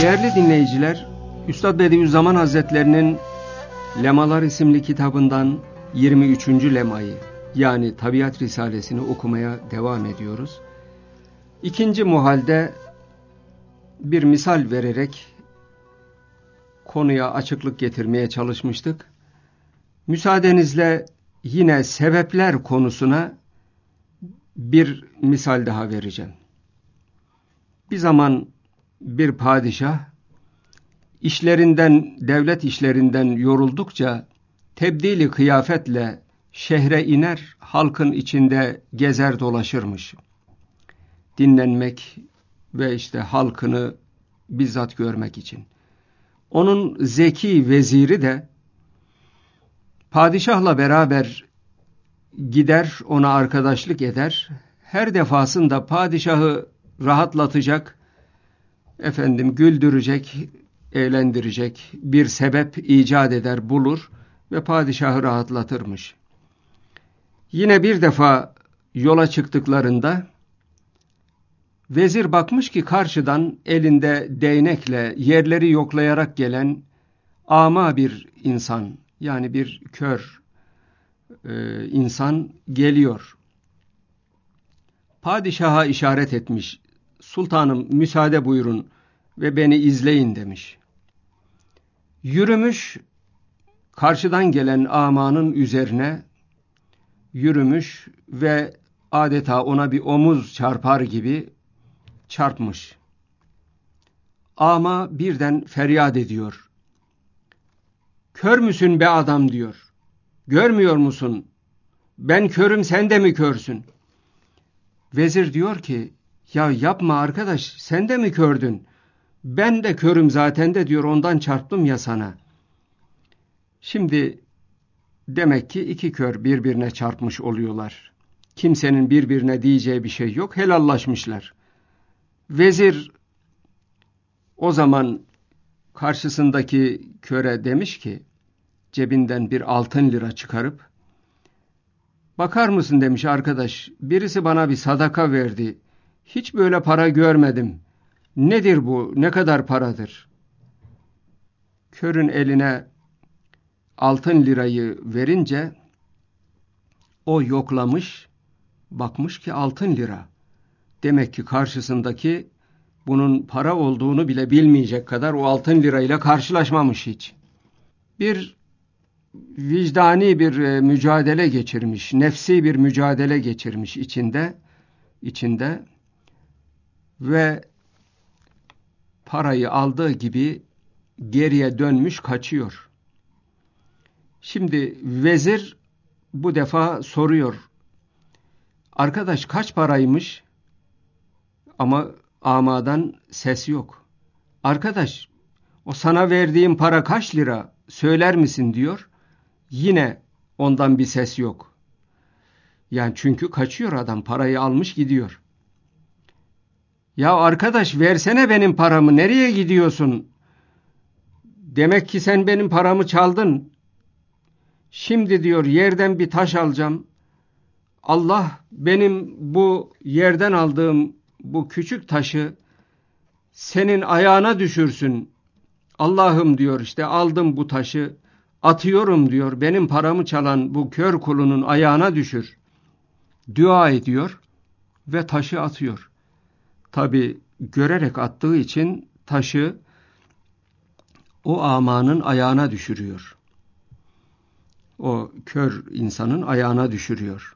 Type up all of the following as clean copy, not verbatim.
Değerli dinleyiciler, Üstad Bediüzzaman Hazretlerinin Lemalar isimli kitabından 23. lemayı yani Tabiat Risalesini okumaya devam ediyoruz. İkinci muhalde bir misal vererek konuya açıklık getirmeye çalışmıştık. Müsaadenizle yine sebepler konusuna bir misal daha vereceğim. Bir zaman bir padişah devlet işlerinden yoruldukça tebdili kıyafetle şehre iner, halkın içinde gezer dolaşırmış. Dinlenmek ve halkını bizzat görmek için. Onun zeki veziri de padişahla beraber gider, ona arkadaşlık eder. Her defasında padişahı rahatlatacak, güldürecek, eğlendirecek bir sebep icat eder, bulur ve padişahı rahatlatırmış. Yine bir defa yola çıktıklarında vezir bakmış ki karşıdan elinde değnekle yerleri yoklayarak gelen ama bir insan, yani bir kör insan geliyor. Padişaha işaret etmiş, sultanım müsaade buyurun ve beni izleyin demiş. Yürümüş, karşıdan gelen amanın üzerine yürümüş ve adeta ona bir omuz çarpar gibi çarpmış. Ama birden feryat ediyor. Kör müsün be adam diyor. Görmüyor musun? Ben körüm, sen de mi körsün? Vezir diyor ki, ya yapma arkadaş, sen de mi kördün? Ben de körüm zaten de diyor, ondan çarptım ya sana. Şimdi demek ki iki kör birbirine çarpmış oluyorlar. Kimsenin birbirine diyeceği bir şey yok, helallaşmışlar. Vezir o zaman karşısındaki köre demiş ki, cebinden bir altın lira çıkarıp, bakar mısın demiş arkadaş, birisi bana bir sadaka verdi. Hiç böyle para görmedim. Nedir bu? Ne kadar paradır? Körün eline altın lirayı verince o yoklamış, bakmış ki altın lira. Demek ki karşısındaki bunun para olduğunu bile bilmeyecek kadar o altın lirayla karşılaşmamış hiç. Bir vicdani bir mücadele geçirmiş, nefsi bir mücadele geçirmiş içinde ve parayı aldığı gibi geriye dönmüş, kaçıyor. Şimdi vezir bu defa soruyor. Arkadaş kaç paraymış? Ama amadan ses yok. Arkadaş, o sana verdiğim para kaç lira? Söyler misin diyor. Yine ondan bir ses yok. Yani çünkü kaçıyor adam, parayı almış gidiyor. Ya arkadaş versene benim paramı, nereye gidiyorsun? Demek ki sen benim paramı çaldın. Şimdi diyor yerden bir taş alacağım. Allah benim bu yerden aldığım bu küçük taşı senin ayağına düşürsün. Allah'ım diyor, aldım bu taşı, atıyorum diyor, benim paramı çalan bu kör kulunun ayağına düşür. Dua ediyor ve taşı atıyor. Tabi görerek attığı için taşı o amanın ayağına düşürüyor. O kör insanın ayağına düşürüyor.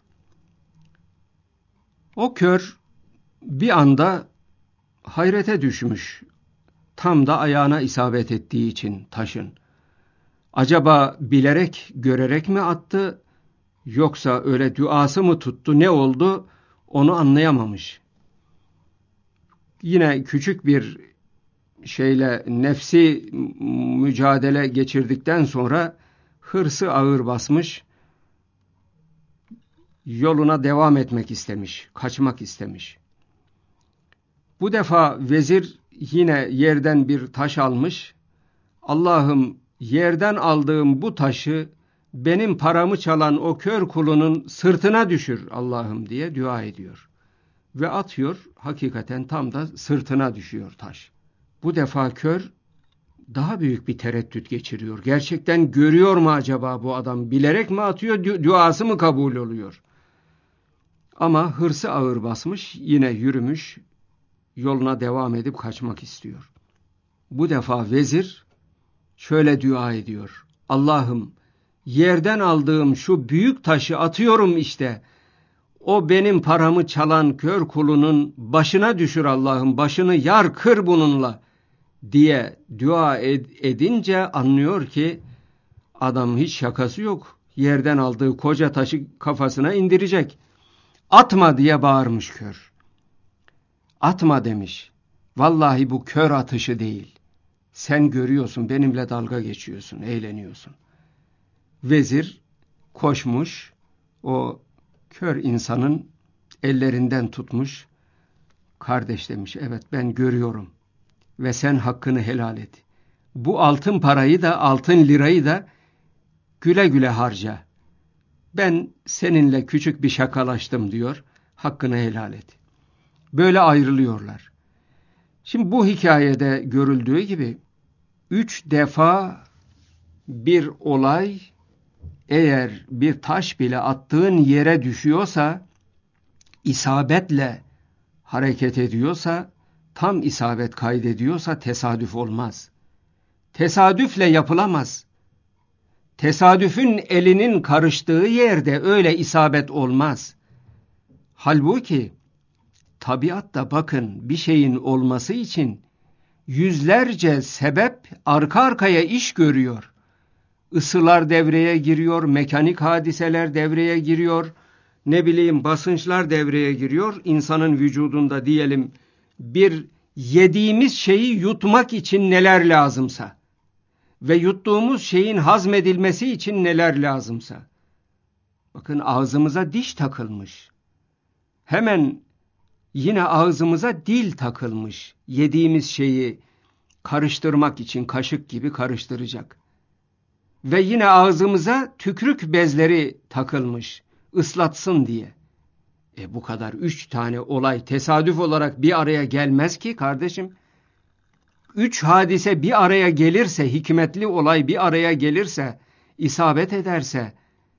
O kör bir anda hayrete düşmüş. Tam da ayağına isabet ettiği için taşın. Acaba bilerek, görerek mi attı, yoksa öyle duası mı tuttu, ne oldu onu anlayamamış. Yine küçük bir nefsi mücadele geçirdikten sonra hırsı ağır basmış, yoluna devam etmek istemiş, kaçmak istemiş. Bu defa vezir yine yerden bir taş almış. Allah'ım yerden aldığım bu taşı benim paramı çalan o kör kulunun sırtına düşür Allah'ım diye dua ediyor. Ve atıyor, hakikaten tam da sırtına düşüyor taş. Bu defa kör daha büyük bir tereddüt geçiriyor. Gerçekten görüyor mu acaba bu adam? Bilerek mi atıyor, duası mı kabul oluyor? Ama hırsı ağır basmış, yine yürümüş, yoluna devam edip kaçmak istiyor. Bu defa vezir şöyle dua ediyor. Allah'ım, yerden aldığım şu büyük taşı atıyorum işte. O benim paramı çalan kör kulunun başına düşür Allah'ım, başını yar kır bununla diye dua edince anlıyor ki adam hiç şakası yok. Yerden aldığı koca taşı kafasına indirecek. Atma diye bağırmış kör. Atma demiş. Vallahi bu kör atışı değil. Sen görüyorsun, benimle dalga geçiyorsun, eğleniyorsun. Vezir koşmuş, o kör insanın ellerinden tutmuş. Kardeş demiş, evet ben görüyorum ve sen hakkını helal et. Bu altın parayı da, altın lirayı da güle güle harca. Ben seninle küçük bir şakalaştım diyor, hakkını helal et. Böyle ayrılıyorlar. Şimdi bu hikayede görüldüğü gibi 3 defa bir olay eğer bir taş bile attığın yere düşüyorsa, isabetle hareket ediyorsa, tam isabet kaydediyorsa tesadüf olmaz. Tesadüfle yapılamaz. Tesadüfün elinin karıştığı yerde öyle isabet olmaz. Halbuki tabiatta bakın bir şeyin olması için yüzlerce sebep arka arkaya iş görüyor. Isılar devreye giriyor, mekanik hadiseler devreye giriyor, basınçlar devreye giriyor. İnsanın vücudunda diyelim bir yediğimiz şeyi yutmak için neler lazımsa ve yuttuğumuz şeyin hazmedilmesi için neler lazımsa. Bakın ağzımıza diş takılmış. Hemen yine ağzımıza dil takılmış. Yediğimiz şeyi karıştırmak için kaşık gibi karıştıracak. Ve yine ağzımıza tükrük bezleri takılmış, ıslatsın diye. Bu kadar 3 tane olay tesadüf olarak bir araya gelmez ki kardeşim. 3 hadise bir araya gelirse, hikmetli olay bir araya gelirse, isabet ederse,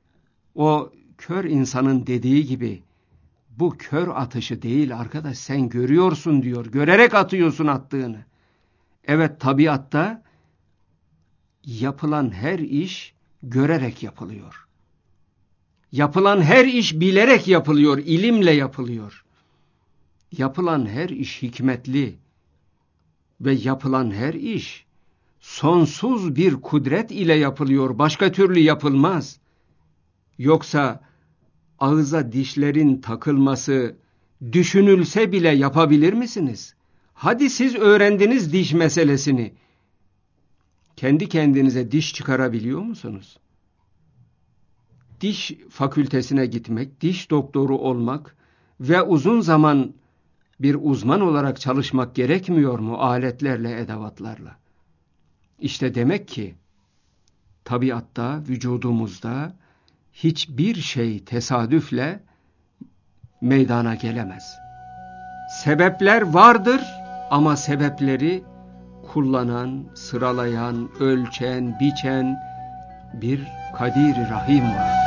o kör insanın dediği gibi, bu kör atışı değil arkadaş, sen görüyorsun diyor, görerek atıyorsun attığını. Evet, tabiatta yapılan her iş görerek yapılıyor. Yapılan her iş bilerek yapılıyor, ilimle yapılıyor. Yapılan her iş hikmetli ve yapılan her iş sonsuz bir kudret ile yapılıyor. Başka türlü yapılmaz. Yoksa ağza dişlerin takılması düşünülse bile yapabilir misiniz? Hadi siz öğrendiniz diş meselesini. Kendi kendinize diş çıkarabiliyor musunuz? Diş fakültesine gitmek, diş doktoru olmak ve uzun zaman bir uzman olarak çalışmak gerekmiyor mu aletlerle, edevatlarla? İşte demek ki tabiatta, vücudumuzda hiçbir şey tesadüfle meydana gelemez. Sebepler vardır ama sebepleri kullanan, sıralayan, ölçen, biçen bir Kadir-i Rahim var.